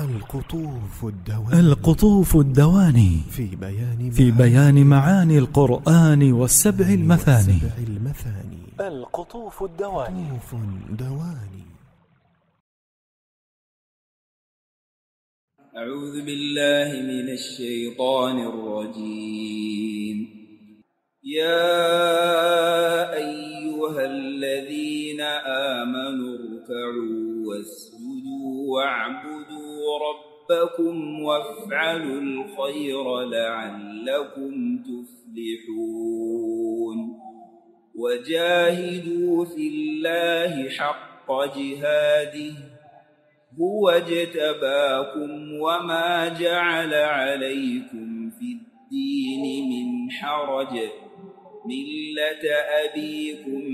القطوف الدواني في بيان معاني القرآن والسبع المثاني. القطوف الدواني. أعوذ بالله من الشيطان الرجيم. يا أيها الذين آمنوا اركعوا واسجدوا واعبدوا ربكم وافعلوا الخير لعلكم تفلحون. وجاهدوا في الله حق جهاده هو اجتباكم وما جعل عليكم في الدين من حرج ملة أبيكم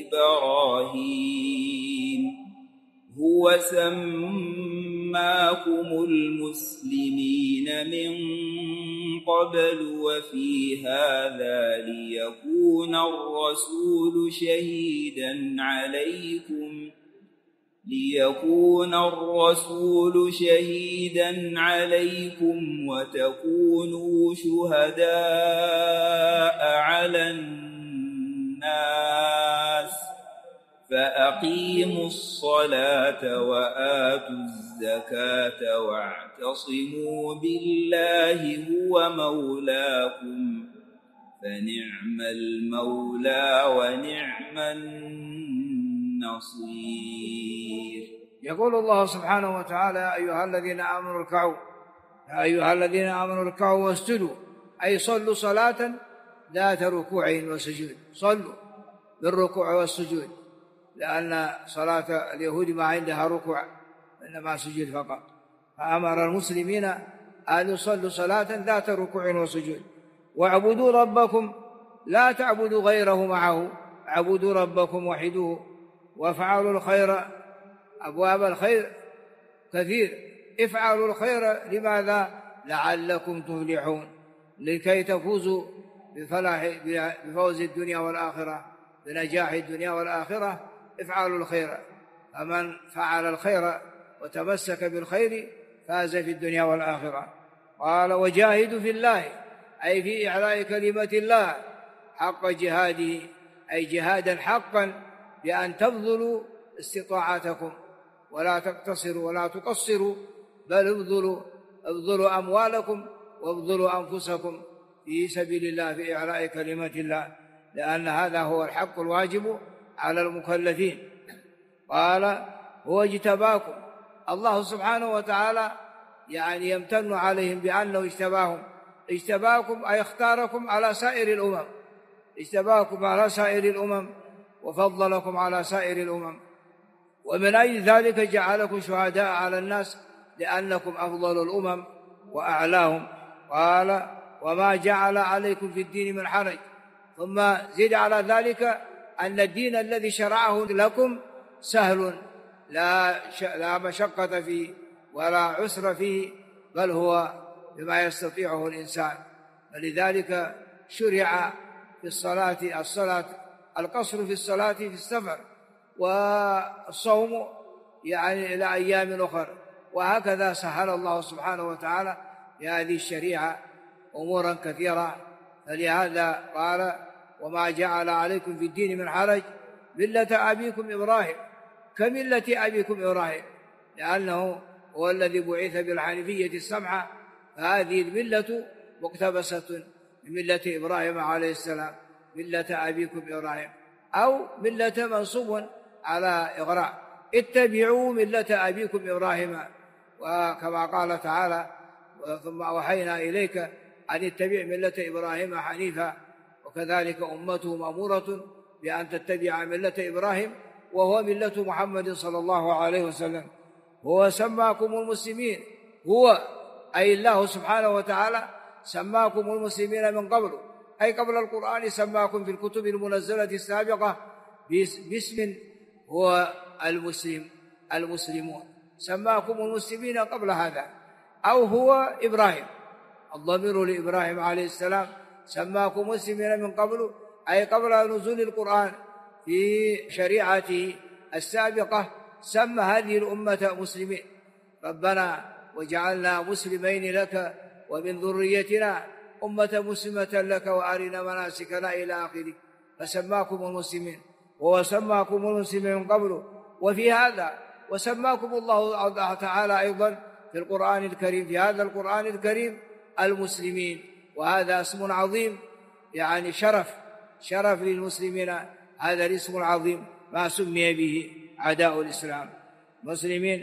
إبراهيم هو سماكم المسلمين من قبل وفي هذا ليكون الرسول شهيدا عليكم وتكونوا شهداء على الناس فأقيموا الصلاة وآتوا الزكاة واعتصموا بالله هو مولاكم فنعم المولى ونعم النصير. يقول الله سبحانه وتعالى: يا أيها الذين آمنوا اركعوا واسجدوا، أي صلوا صلاة ذات ركوع وسجود. صلوا بالركوع والسجود، لأن صلاة اليهود ما عندها ركوع إنما سجود فقط، فأمر المسلمين أن يصلوا صلاة ذات ركوع وسجود. واعبدوا ربكم لا تعبدوا غيره معه، اعبدوا ربكم وحدوه وافعلوا الخير. أبواب الخير كثير، افعلوا الخير. لماذا؟ لعلكم تفلحون، لكي تفوزوا بفوز الدنيا والآخرة، بنجاح الدنيا والآخرة. افعلوا الخير، فمن فعل الخير وتمسك بالخير فاز في الدنيا والآخرة. قال: وجاهدوا في الله، أي في إعلاء كلمة الله حق جهاده، أي جهادا حقا، بأن تبذلوا استطاعتكم ولا تقتصروا ولا تقصروا، بل ابذلوا أموالكم وابذلوا أنفسكم في سبيل الله في إعلاء كلمة الله، لأن هذا هو الحق الواجب على المكلفين. قال: هو اجتباكم. الله سبحانه وتعالى يعني يمتن عليهم بأنه اجتباكم أي اختاركم على سائر الأمم، اجتباكم على سائر الأمم وفضلكم على سائر الأمم، ومن أجل ذلك جعلكم شهداء على الناس لأنكم أفضل الأمم وأعلاهم. قال: وما جعل عليكم في الدين من حرج. ثم زد على ذلك أن الدين الذي شرعه لكم سهل، لا مشقة فيه ولا عسر فيه، بل هو بما يستطيعه الإنسان. ولذلك شرع في الصلاة القصر في الصلاة في السفر، والصوم يعني إلى أيام أخرى، وهكذا سهل الله سبحانه وتعالى بهذه الشريعة أمورا كثيرة. فلهذا قال: وما جعل عليكم في الدين من حرج ملة أبيكم إبراهيم، كملة أبيكم إبراهيم، لأنه هو الذي بعث بالحنيفية السمحة، فهذه الملة مقتبسة من ملة إبراهيم عليه السلام، ملة أبيكم إبراهيم، أو ملة منصوب على إغراء، اتبعوا ملة أبيكم إبراهيم. وكما قال تعالى: ثم أوحينا إليك أن اتبع ملة إبراهيم حنيفا. وكذلك أمته مأمورة بأن تتبع ملة إبراهيم، وهو ملة محمد صلى الله عليه وسلم. هو سماكم المسلمين، هو أي الله سبحانه وتعالى سماكم المسلمين من قبل، أي قبل القرآن سماكم في الكتب المنزلة السابقة باسم هو المسلمون، سماكم المسلمين قبل هذا. أو هو إبراهيم، الضمير لإبراهيم عليه السلام، سماكم مسلمين من قبل أي قبل نزول القرآن في شريعته السابقة، سمى هذه الأمة مسلمين. ربنا وجعلنا مسلمين لك ومن ذريتنا أمة مسلمة لك وأرنا مناسكنا إلى آخره، فسماكم المسلمين وسماكم المسلمين من قبل وفي هذا، وسماكم الله تعالى أيضا في القرآن الكريم، في هذا القرآن الكريم المسلمين، وهذا اسم عظيم، يعني شرف للمسلمين، هذا الاسم العظيم ما سمي به أعداء الإسلام مسلمين.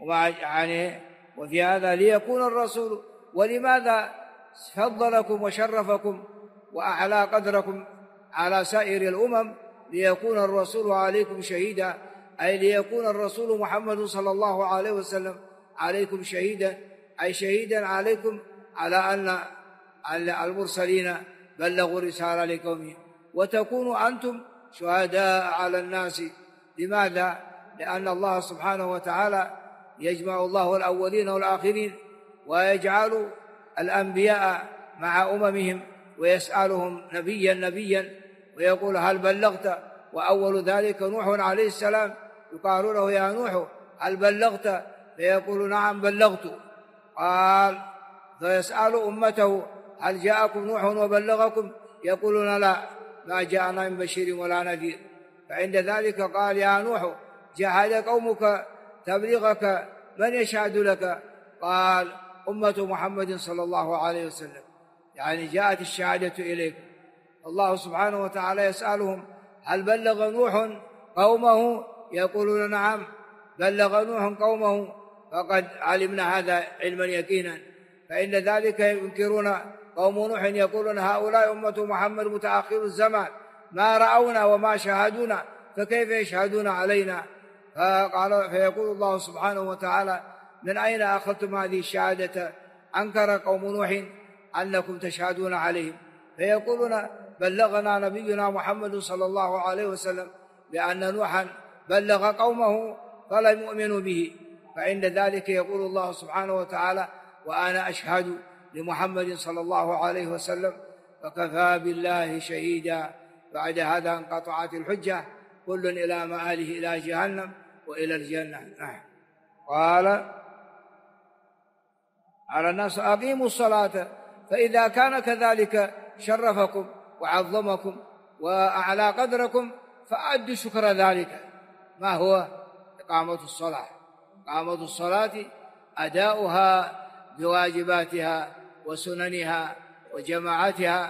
وفي هذا ليكون الرسول، ولماذا فضلكم وشرفكم وأعلى قدركم على سائر الأمم؟ ليكون الرسول عليكم شهيدا، أي ليكون الرسول محمد صلى الله عليه وسلم عليكم شهيدا، أي شهيدا عليكم على أن المرسلين بلغوا رسالة لقومهم، وتكونوا أنتم شهداء على الناس. لماذا؟ لأن الله سبحانه وتعالى يجمع الله الأولين والآخرين، ويجعل الأنبياء مع أممهم، ويسألهم نبيا ويقول هل بلغت؟ وأول ذلك نوح عليه السلام، يقال له يا نوح هل بلغت؟ فيقول نعم بلغت. قال فيسأل أمته هل جاءكم نوح وبلغكم؟ يقولون لا، ما جاءنا من بشير ولا نذير. فعند ذلك قال يا نوح جاهد قومك تبلغك، من يشهد لك؟ قال أمة محمد صلى الله عليه وسلم، يعني جاءت الشهادة إليكم. الله سبحانه وتعالى يسألهم هل بلغ نوح قومه؟ يقولون نعم بلغ نوح قومه، فقد علمنا هذا علما يقينا. فإن ذلك ينكرون قوم نوح، يقولون هؤلاء أمة محمد متأخر الزمان، ما رأونا وما شاهدونا، فكيف يشهدون علينا؟ فيقول الله سبحانه وتعالى من أين أخذتم هذه الشهادة؟ أنكر قوم نوح أنكم تشهدون عليهم، فيقولون بلغنا نبينا محمد صلى الله عليه وسلم بأن نوحا بلغ قومه فلم يؤمنوا به. فعند ذلك يقول الله سبحانه وتعالى وأنا أشهد لمحمد صلى الله عليه وسلم فكفى بالله شهيدا. بعد هذا انقطعت الحجة، كل إلى مآله إلى جهنم وإلى الجنة. قال على الناس أقيموا الصلاة، فإذا كان كذلك شرفكم وعظمكم وأعلى قدركم فأدوا شكر ذلك. ما هو؟ إقامة الصلاة. إقامة الصلاة أداؤها بواجباتها وسننها وجماعتها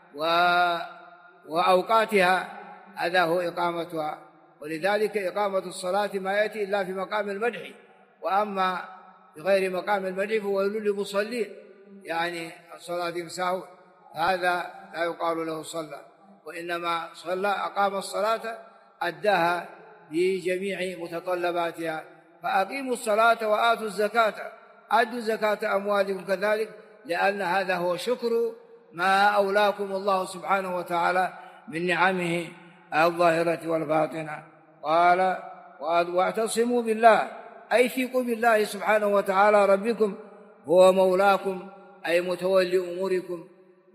وأوقاتها، هذا هو إقامتها. ولذلك إقامة الصلاة ما يأتي إلا في مقام المدح، وأما في غير مقام المدح فهو للمصلين، يعني الصلاة مساء هذا لا يقال له صلى، وإنما صلى أقام الصلاة أداها بجميع متطلباتها. فأقيموا الصلاة وآتوا الزكاة، أدوا زكاة أموالكم كذلك، لأن هذا هو شكر ما أولاكم الله سبحانه وتعالى من نعمه الظاهرة والباطنة. قال واعتصموا بالله، أي ثقوا بالله سبحانه وتعالى ربكم، هو مولاكم أي متولي أموركم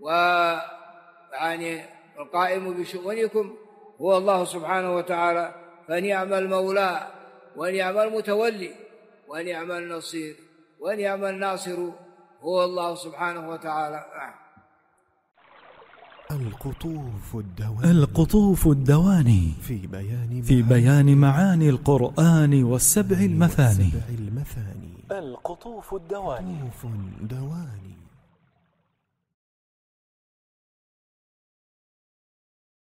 ويعني القائم بشؤونكم هو الله سبحانه وتعالى، فنعم المولى ونعم المتولي ونعم النصير ونعم الناصر هو الله سبحانه وتعالى. القطوف الدواني في بيان معاني القرآن والسبع المثاني. القطوف الدواني.